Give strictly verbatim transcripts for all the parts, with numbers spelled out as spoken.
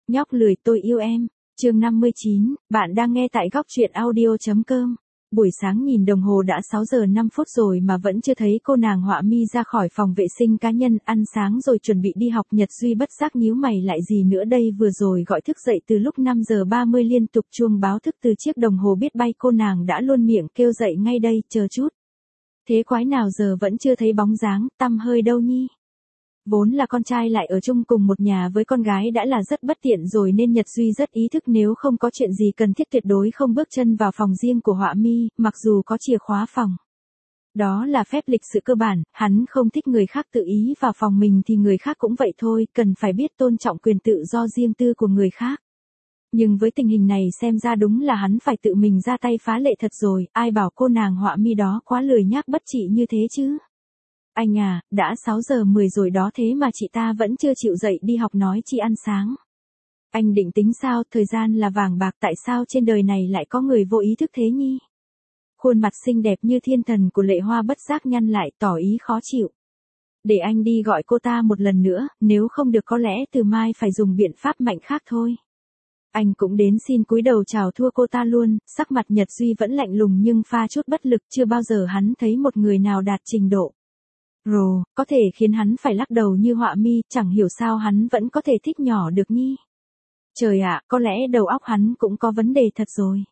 Nhóc lười tôi yêu em. Chương năm mươi chín, bạn đang nghe tại góc truyện audio chấm com. Buổi sáng nhìn đồng hồ đã sáu giờ năm phút rồi mà vẫn chưa thấy cô nàng Họa Mi ra khỏi phòng vệ sinh cá nhân ăn sáng rồi chuẩn bị đi học. Nhật Duy bất giác nhíu mày, lại gì nữa đây, vừa rồi gọi thức dậy từ lúc năm giờ ba mươi liên tục chuông báo thức từ chiếc đồng hồ biết bay, cô nàng đã luôn miệng kêu dậy ngay đây, chờ chút. Thế quái nào giờ vẫn chưa thấy bóng dáng, tăm hơi đâu nhi. Vốn là con trai lại ở chung cùng một nhà với con gái đã là rất bất tiện rồi, nên Nhật Duy rất ý thức nếu không có chuyện gì cần thiết tuyệt đối không bước chân vào phòng riêng của Họa Mi, mặc dù có chìa khóa phòng. Đó là phép lịch sự cơ bản, hắn không thích người khác tự ý vào phòng mình thì người khác cũng vậy thôi, cần phải biết tôn trọng quyền tự do riêng tư của người khác. Nhưng với tình hình này xem ra đúng là hắn phải tự mình ra tay phá lệ thật rồi, ai bảo cô nàng Họa Mi đó quá lười nhác bất trị như thế chứ. Anh à, đã sáu giờ mười rồi đó, thế mà chị ta vẫn chưa chịu dậy đi học nói chi ăn sáng. Anh định tính sao, thời gian là vàng bạc, tại sao trên đời này lại có người vô ý thức thế nhi? Khuôn mặt xinh đẹp như thiên thần của Lệ Hoa bất giác nhăn lại, tỏ ý khó chịu. Để anh đi gọi cô ta một lần nữa, nếu không được có lẽ từ mai phải dùng biện pháp mạnh khác thôi. Anh cũng đến xin cúi đầu chào thua cô ta luôn, sắc mặt Nhật Duy vẫn lạnh lùng nhưng pha chút bất lực, chưa bao giờ hắn thấy một người nào đạt trình độ Rồ, có thể khiến hắn phải lắc đầu như Họa Mi, chẳng hiểu sao hắn vẫn có thể thích nhỏ được nhi. Trời ạ, có lẽ đầu óc hắn cũng có vấn đề thật rồi.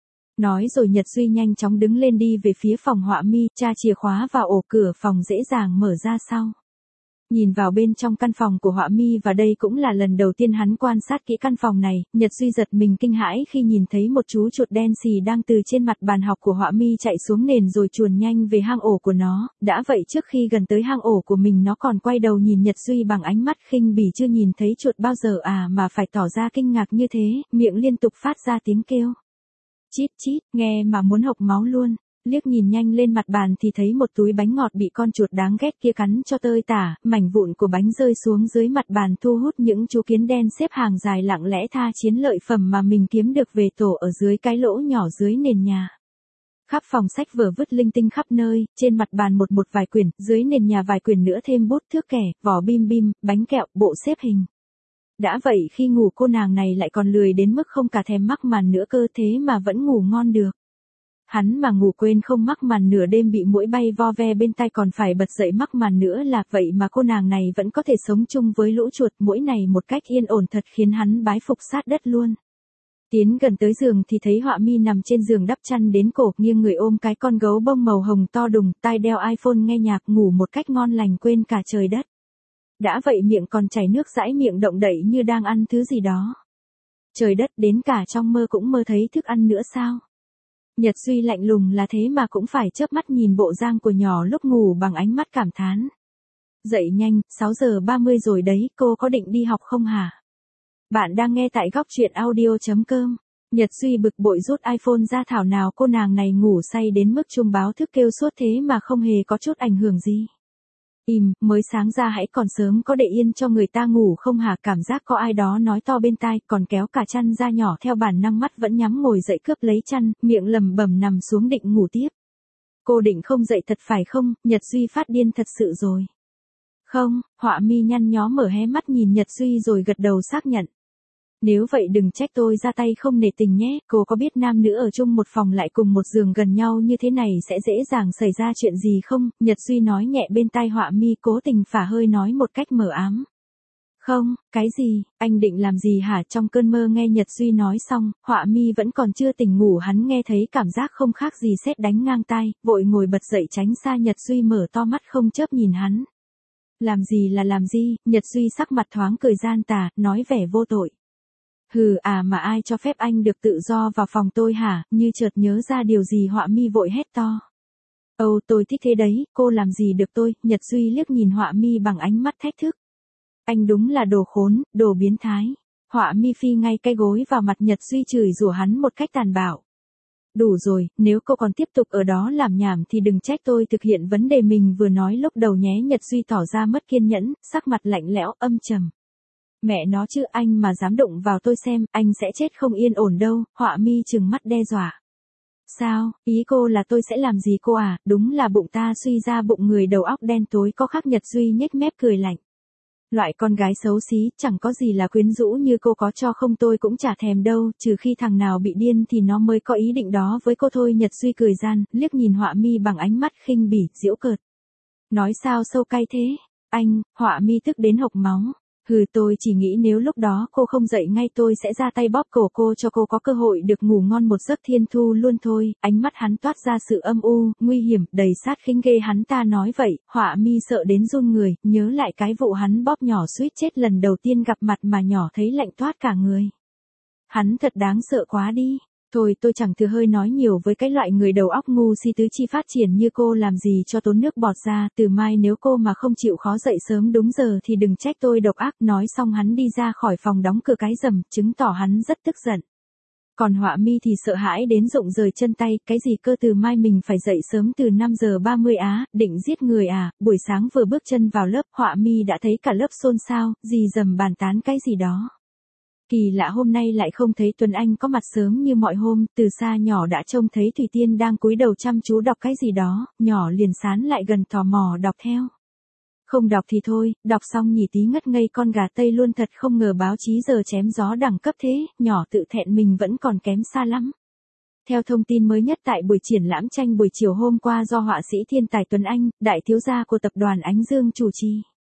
Nói rồi Nhật Duy nhanh chóng đứng lên đi về phía phòng Họa Mi, tra chìa khóa vào ổ cửa phòng dễ dàng mở ra sau. Nhìn vào bên trong căn phòng của Họa Mi, và đây cũng là lần đầu tiên hắn quan sát kỹ căn phòng này, Nhật Duy giật mình kinh hãi khi nhìn thấy một chú chuột đen xì đang từ trên mặt bàn học của Họa Mi chạy xuống nền rồi chuồn nhanh về hang ổ của nó. Đã vậy trước khi gần tới hang ổ của mình nó còn quay đầu nhìn Nhật Duy bằng ánh mắt khinh bỉ, chưa nhìn thấy chuột bao giờ à mà phải tỏ ra kinh ngạc như thế, miệng liên tục phát ra tiếng kêu. Chít chít, nghe mà muốn hộc máu luôn. Liếc nhìn nhanh lên mặt bàn thì thấy một túi bánh ngọt bị con chuột đáng ghét kia cắn cho tơi tả, mảnh vụn của bánh rơi xuống dưới mặt bàn thu hút những chú kiến đen xếp hàng dài lặng lẽ tha chiến lợi phẩm mà mình kiếm được về tổ ở dưới cái lỗ nhỏ dưới nền nhà. Khắp phòng sách vở vứt linh tinh khắp nơi, trên mặt bàn một một vài quyển, dưới nền nhà vài quyển nữa thêm bút thước kẻ, vỏ bim bim, bánh kẹo, bộ xếp hình. Đã vậy khi ngủ cô nàng này lại còn lười đến mức không cả thèm mắc màn nữa cơ, thế mà vẫn ngủ ngon được. Hắn mà ngủ quên không mắc màn, nửa đêm bị muỗi bay vo ve bên tai còn phải bật dậy mắc màn nữa là vậy mà cô nàng này vẫn có thể sống chung với lũ chuột muỗi này một cách yên ổn, thật khiến hắn bái phục sát đất luôn. Tiến gần tới giường thì thấy Họa Mi nằm trên giường đắp chăn đến cổ, nghiêng người ôm cái con gấu bông màu hồng to đùng, tai đeo iPhone nghe nhạc, ngủ một cách ngon lành quên cả trời đất. Đã vậy miệng còn chảy nước dãi, miệng động đậy như đang ăn thứ gì đó. Trời đất, đến cả trong mơ cũng mơ thấy thức ăn nữa sao? Nhật Duy lạnh lùng là thế mà cũng phải chớp mắt nhìn bộ dáng của nhỏ lúc ngủ bằng ánh mắt cảm thán. Dậy nhanh, sáu giờ ba mươi rồi đấy, cô có định đi học không hả? Bạn đang nghe tại góc truyện audio chấm com. Nhật Duy bực bội rút iPhone ra, thảo nào cô nàng này ngủ say đến mức chuông báo thức kêu suốt thế mà không hề có chút ảnh hưởng gì. Im, mới sáng ra hãy còn sớm, có để yên cho người ta ngủ không hả? Cảm giác có ai đó nói to bên tai, còn kéo cả chăn ra, nhỏ theo bản năng mắt vẫn nhắm ngồi dậy cướp lấy chăn, miệng lẩm bẩm nằm xuống định ngủ tiếp. Cô định không dậy thật phải không? Nhật Duy phát điên thật sự rồi. Không, Họa Mi nhăn nhó mở hé mắt nhìn Nhật Duy rồi gật đầu xác nhận. Nếu vậy đừng trách tôi ra tay không nể tình nhé, cô có biết nam nữ ở chung một phòng lại cùng một giường gần nhau như thế này sẽ dễ dàng xảy ra chuyện gì không? Nhật Duy nói nhẹ bên tai Họa Mi, cố tình phả hơi nói một cách mờ ám. Không, cái gì, anh định làm gì hả? Trong cơn mơ nghe Nhật Duy nói xong, Họa Mi vẫn còn chưa tỉnh ngủ, hắn nghe thấy cảm giác không khác gì sét đánh ngang tai, vội ngồi bật dậy tránh xa Nhật Duy, mở to mắt không chớp nhìn hắn. Làm gì là làm gì? Nhật Duy sắc mặt thoáng cười gian tà, nói vẻ vô tội. Hừ à, mà ai cho phép anh được tự do vào phòng tôi hả? Như chợt nhớ ra điều gì Họa Mi vội hét to. Âu, tôi thích thế đấy, cô làm gì được tôi? Nhật Duy liếc nhìn Họa Mi bằng ánh mắt thách thức. Anh đúng là đồ khốn, đồ biến thái. Họa Mi phi ngay cái gối vào mặt Nhật Duy, chửi rủa hắn một cách tàn bạo. Đủ rồi, nếu cô còn tiếp tục ở đó làm nhảm thì đừng trách tôi thực hiện vấn đề mình vừa nói lúc đầu nhé. Nhật Duy tỏ ra mất kiên nhẫn, sắc mặt lạnh lẽo âm trầm. Mẹ nó chứ, anh mà dám đụng vào tôi xem, anh sẽ chết không yên ổn đâu. Họa Mi trừng mắt đe dọa. Sao, ý cô là tôi sẽ làm gì cô à? Đúng là bụng ta suy ra bụng người đầu óc đen tối có khác. Nhật Duy nhếch mép cười lạnh. Loại con gái xấu xí, chẳng có gì là quyến rũ như cô, có cho không tôi cũng chả thèm đâu, trừ khi thằng nào bị điên thì nó mới có ý định đó với cô thôi. Nhật Duy cười gian, liếc nhìn Họa Mi bằng ánh mắt khinh bỉ, giễu cợt. Nói sao sâu cay thế? Anh, Họa Mi tức đến hộc máu. Hừ, tôi chỉ nghĩ nếu lúc đó cô không dậy ngay tôi sẽ ra tay bóp cổ cô cho cô có cơ hội được ngủ ngon một giấc thiên thu luôn thôi. Ánh mắt hắn toát ra sự âm u, nguy hiểm, đầy sát khinh ghê. Hắn ta nói vậy, Họa Mi sợ đến run người, nhớ lại cái vụ hắn bóp nhỏ suýt chết lần đầu tiên gặp mặt mà nhỏ thấy lạnh toát cả người. Hắn thật đáng sợ quá đi. Thôi tôi chẳng thừa hơi nói nhiều với cái loại người đầu óc ngu si tứ chi phát triển như cô, làm gì cho tốn nước bọt ra. Từ mai nếu cô mà không chịu khó dậy sớm đúng giờ thì đừng trách tôi độc ác. Nói xong hắn đi ra khỏi phòng đóng cửa cái rầm, chứng tỏ hắn rất tức giận. Còn Họa Mi thì sợ hãi đến rụng rời chân tay, cái gì cơ, từ mai mình phải dậy sớm từ năm giờ ba mươi á, định giết người à. Buổi sáng vừa bước chân vào lớp, Họa Mi đã thấy cả lớp xôn xao, rì rầm bàn tán cái gì đó. Kỳ lạ hôm nay lại không thấy Tuấn Anh có mặt sớm như mọi hôm, từ xa nhỏ đã trông thấy Thủy Tiên đang cúi đầu chăm chú đọc cái gì đó, nhỏ liền sán lại gần tò mò đọc theo. Không đọc thì thôi, đọc xong nhỉ tí ngất ngây con gà Tây luôn, thật không ngờ báo chí giờ chém gió đẳng cấp thế, nhỏ tự thẹn mình vẫn còn kém xa lắm. Theo thông tin mới nhất tại buổi triển lãm tranh buổi chiều hôm qua do họa sĩ thiên tài Tuấn Anh, đại thiếu gia của tập đoàn Ánh Dương chủ trì.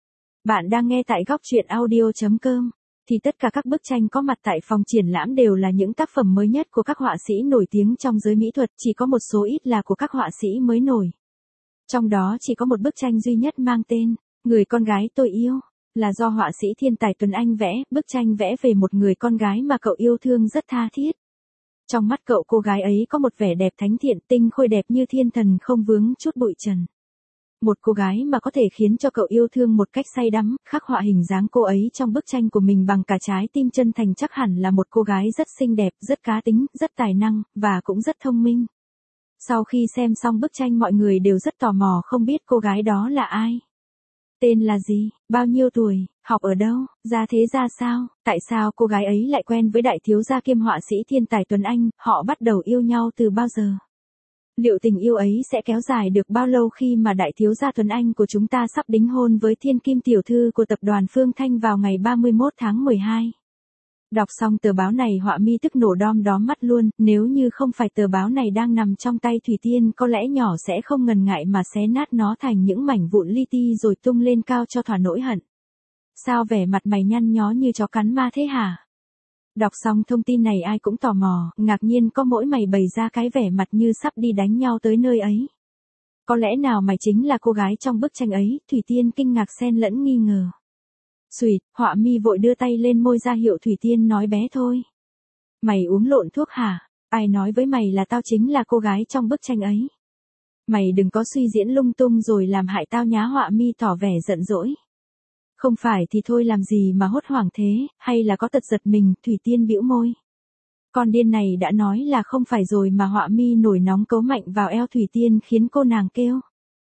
Bạn đang nghe tại góc truyện audio chấm com. Thì tất cả các bức tranh có mặt tại phòng triển lãm đều là những tác phẩm mới nhất của các họa sĩ nổi tiếng trong giới mỹ thuật, chỉ có một số ít là của các họa sĩ mới nổi. Trong đó chỉ có một bức tranh duy nhất mang tên Người con gái tôi yêu, là do họa sĩ thiên tài Tuấn Anh vẽ. Bức tranh vẽ về một người con gái mà cậu yêu thương rất tha thiết. Trong mắt cậu, cô gái ấy có một vẻ đẹp thánh thiện, tinh khôi đẹp như thiên thần, không vướng chút bụi trần. Một cô gái mà có thể khiến cho cậu yêu thương một cách say đắm. Khắc họa hình dáng cô ấy trong bức tranh của mình bằng cả trái tim chân thành, chắc hẳn là một cô gái rất xinh đẹp, rất cá tính, rất tài năng, và cũng rất thông minh. Sau khi xem xong bức tranh, mọi người đều rất tò mò không biết cô gái đó là ai. Tên là gì, bao nhiêu tuổi, học ở đâu, gia thế ra sao, tại sao cô gái ấy lại quen với đại thiếu gia kiêm họa sĩ thiên tài Tuấn Anh, họ bắt đầu yêu nhau từ bao giờ? Liệu tình yêu ấy sẽ kéo dài được bao lâu khi mà đại thiếu gia Tuấn Anh của chúng ta sắp đính hôn với thiên kim tiểu thư của tập đoàn Phương Thanh vào ngày ba mươi mốt tháng mười hai? Đọc xong tờ báo này, Họa Mi tức nổ đom đóm mắt luôn, nếu như không phải tờ báo này đang nằm trong tay Thủy Tiên, có lẽ nhỏ sẽ không ngần ngại mà xé nát nó thành những mảnh vụn li ti rồi tung lên cao cho thỏa nỗi hận. Sao vẻ mặt mày nhăn nhó như chó cắn ma thế hả? Đọc xong thông tin này ai cũng tò mò, ngạc nhiên, có mỗi mày bày ra cái vẻ mặt như sắp đi đánh nhau tới nơi ấy. Có lẽ nào mày chính là cô gái trong bức tranh ấy? Thủy Tiên kinh ngạc xen lẫn nghi ngờ. Xùi, Họa Mi vội đưa tay lên môi ra hiệu Thủy Tiên nói bé thôi. Mày uống lộn thuốc hả? Ai nói với mày là tao chính là cô gái trong bức tranh ấy? Mày đừng có suy diễn lung tung rồi làm hại tao nhá. Họa Mi tỏ vẻ giận dỗi. Không phải thì thôi, làm gì mà hốt hoảng thế, hay là có tật giật mình? Thủy Tiên bĩu môi. Con điên này đã nói là không phải rồi mà. Họa Mi nổi nóng cấu mạnh vào eo Thủy Tiên khiến cô nàng kêu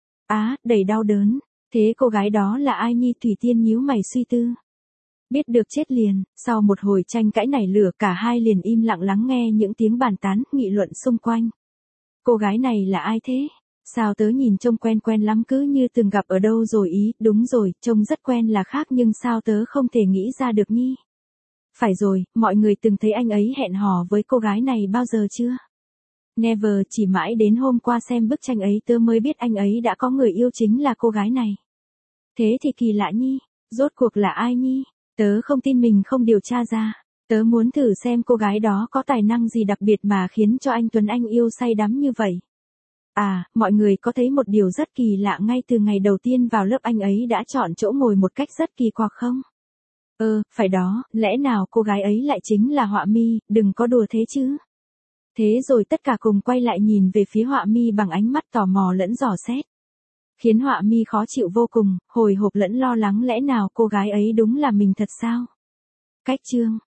á, đầy đau đớn. Thế cô gái đó là ai nhi? Thủy Tiên nhíu mày suy tư. Biết được chết liền. Sau một hồi tranh cãi nảy lửa, cả hai liền im lặng lắng nghe những tiếng bàn tán, nghị luận xung quanh. Cô gái này là ai thế? Sao tớ nhìn trông quen quen lắm, cứ như từng gặp ở đâu rồi ý. Đúng rồi, trông rất quen là khác, nhưng sao tớ không thể nghĩ ra được nhi? Phải rồi, mọi người từng thấy anh ấy hẹn hò với cô gái này bao giờ chưa? Never, chỉ mãi đến hôm qua xem bức tranh ấy tớ mới biết anh ấy đã có người yêu, chính là cô gái này. Thế thì kỳ lạ nhi, rốt cuộc là ai nhi? Tớ không tin mình không điều tra ra. Tớ muốn thử xem cô gái đó có tài năng gì đặc biệt mà khiến cho anh Tuấn Anh yêu say đắm như vậy. À, mọi người có thấy một điều rất kỳ lạ ngay từ ngày đầu tiên vào lớp anh ấy đã chọn chỗ ngồi một cách rất kỳ quặc không? Ơ, phải đó, lẽ nào cô gái ấy lại chính là Họa Mi? Đừng có đùa thế chứ. Thế rồi tất cả cùng quay lại nhìn về phía Họa Mi bằng ánh mắt tò mò lẫn dò xét. Khiến Họa Mi khó chịu vô cùng, hồi hộp lẫn lo lắng, lẽ nào cô gái ấy đúng là mình thật sao? Cách chương